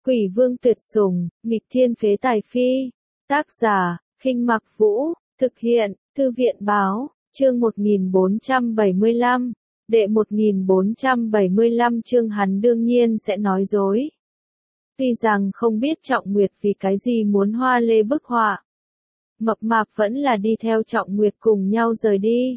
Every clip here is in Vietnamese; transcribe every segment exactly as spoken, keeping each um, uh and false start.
Quỷ vương tuyệt sủng, nghịch thiên phế tài phi. Tác giả, Khinh Mặc Vũ, thực hiện, Thư viện báo, chương một nghìn bốn trăm bảy mươi lăm, đệ một nghìn bốn trăm bảy mươi lăm chương hắn đương nhiên sẽ nói dối. Tuy rằng không biết Trọng Nguyệt vì cái gì muốn Hoa Lê bức họa. Mập mạp vẫn là đi theo Trọng Nguyệt cùng nhau rời đi.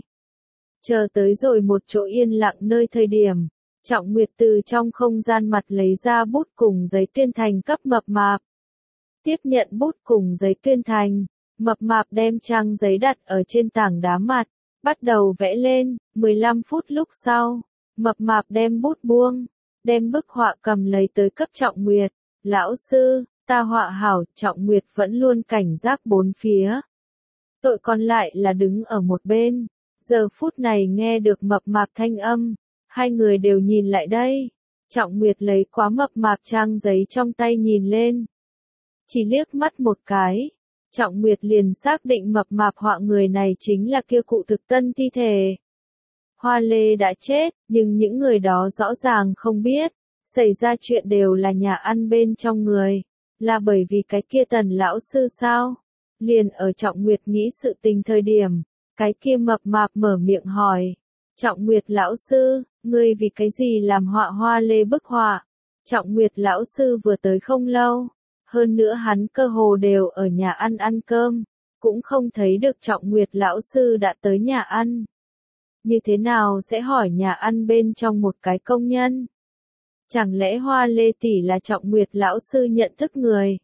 Chờ tới rồi một chỗ yên lặng nơi thời điểm, Trọng Nguyệt từ trong không gian mặt lấy ra bút cùng giấy tuyên thành cấp mập mạp. Tiếp nhận bút cùng giấy tuyên thành, mập mạp đem trang giấy đặt ở trên tảng đá mặt, bắt đầu vẽ lên. mười lăm phút lúc sau, mập mạp đem bút buông, đem bức họa cầm lấy tới cấp Trọng Nguyệt. Lão sư, ta họa hảo. Trọng Nguyệt vẫn luôn cảnh giác bốn phía. Tội còn lại là đứng ở một bên. Giờ phút này nghe được mập mạp thanh âm, hai người đều nhìn lại đây. Trọng Nguyệt lấy quá mập mạp trang giấy trong tay nhìn lên. Chỉ liếc mắt một cái, Trọng Nguyệt liền xác định mập mạp họa người này chính là kia cụ thực tân thi thể. Hoa Lê đã chết, nhưng những người đó rõ ràng không biết, xảy ra chuyện đều là nhà ăn bên trong người, là bởi vì cái kia Tần lão sư sao? Liền ở Trọng Nguyệt nghĩ sự tình thời điểm, cái kia mập mạp mở miệng hỏi, Trọng Nguyệt lão sư, ngươi vì cái gì làm họa Hoa Lê bức họa? Trọng Nguyệt lão sư vừa tới không lâu, hơn nữa hắn cơ hồ đều ở nhà ăn ăn cơm, cũng không thấy được Trọng Nguyệt lão sư đã tới nhà ăn. Như thế nào sẽ hỏi nhà ăn bên trong một cái công nhân? Chẳng lẽ Hoa Lê tỷ là Trọng Nguyệt lão sư nhận thức người?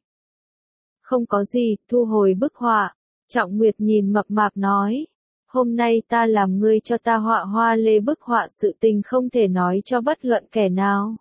Không có gì, thu hồi bức họa. Trọng Nguyệt nhìn mập mạp nói, hôm nay ta làm ngươi cho ta họa Hoa Lê bức họa sự tình không thể nói cho bất luận kẻ nào.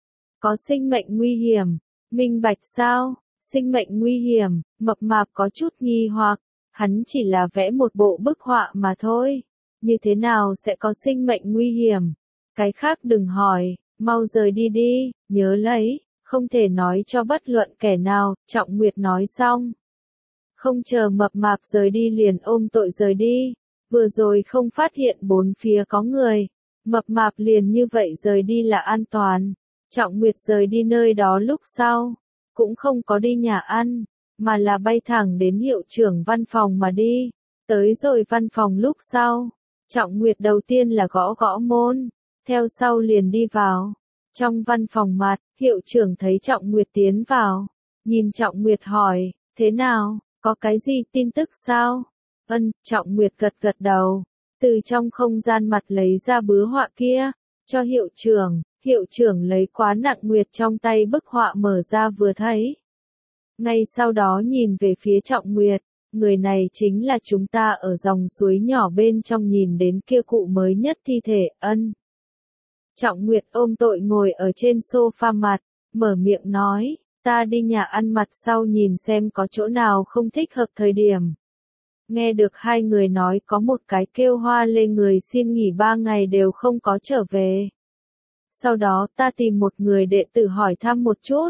Có sinh mệnh nguy hiểm, minh bạch sao? Sinh mệnh nguy hiểm, mập mạp có chút nghi hoặc, hắn chỉ là vẽ một bộ bức họa mà thôi. Như thế nào sẽ có sinh mệnh nguy hiểm? Cái khác đừng hỏi, mau rời đi đi, nhớ lấy, không thể nói cho bất luận kẻ nào. Trọng Nguyệt nói xong. Không chờ mập mạp rời đi liền ôm tội rời đi, vừa rồi không phát hiện bốn phía có người, mập mạp liền như vậy rời đi là an toàn. Trọng Nguyệt rời đi nơi đó lúc sau, cũng không có đi nhà ăn, mà là bay thẳng đến hiệu trưởng văn phòng mà đi. Tới rồi văn phòng lúc sau, Trọng Nguyệt đầu tiên là gõ gõ môn, theo sau liền đi vào. Trong văn phòng mặt, hiệu trưởng thấy Trọng Nguyệt tiến vào, nhìn Trọng Nguyệt hỏi, thế nào, có cái gì tin tức sao? Ân, Trọng Nguyệt gật gật đầu, từ trong không gian mặt lấy ra bứa họa kia, cho hiệu trưởng. Hiệu trưởng lấy quá nặng Nguyệt trong tay bức họa mở ra vừa thấy. Ngay sau đó nhìn về phía Trọng Nguyệt, người này chính là chúng ta ở dòng suối nhỏ bên trong nhìn đến kia cụ mới nhất thi thể. Ân. Trọng Nguyệt ôm tội ngồi ở trên sofa mặt, mở miệng nói, ta đi nhà ăn mặt sau nhìn xem có chỗ nào không thích hợp thời điểm. Nghe được hai người nói có một cái kêu Hoa Lê người xin nghỉ ba ngày đều không có trở về. Sau đó ta tìm một người đệ tử hỏi thăm một chút.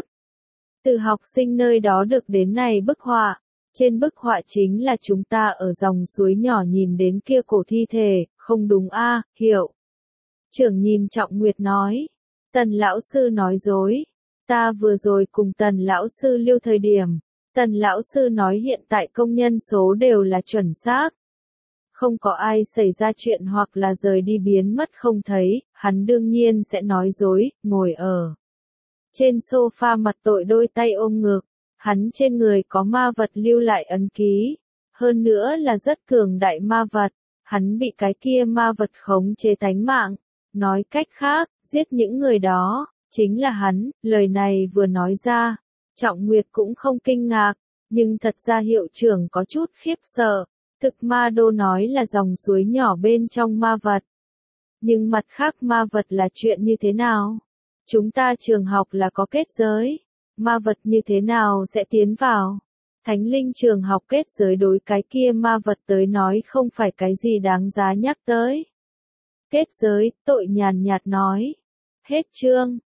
Từ học sinh nơi đó được đến này bức họa. Trên bức họa chính là chúng ta ở dòng suối nhỏ nhìn đến kia cổ thi thể, không đúng a? À, hiểu. Trưởng nhìn Trọng Nguyệt nói. Tần lão sư nói dối. Ta vừa rồi cùng Tần lão sư lưu thời điểm. Tần lão sư nói hiện tại công nhân số đều là chuẩn xác. Không có ai xảy ra chuyện hoặc là rời đi biến mất không thấy, hắn đương nhiên sẽ nói dối. Ngồi ở trên sofa mặt tội đôi tay ôm ngực, hắn trên người có ma vật lưu lại ấn ký, hơn nữa là rất cường đại ma vật, hắn bị cái kia ma vật khống chế tánh mạng, nói cách khác, giết những người đó, chính là hắn. Lời này vừa nói ra, Trọng Nguyệt cũng không kinh ngạc, nhưng thật ra hiệu trưởng có chút khiếp sợ. Thực ma đô nói là dòng suối nhỏ bên trong ma vật. Nhưng mặt khác ma vật là chuyện như thế nào? Chúng ta trường học là có kết giới. Ma vật như thế nào sẽ tiến vào? Thánh linh trường học kết giới đối cái kia ma vật tới nói không phải cái gì đáng giá nhắc tới. Kết giới, tội nhàn nhạt nói. Hết chương.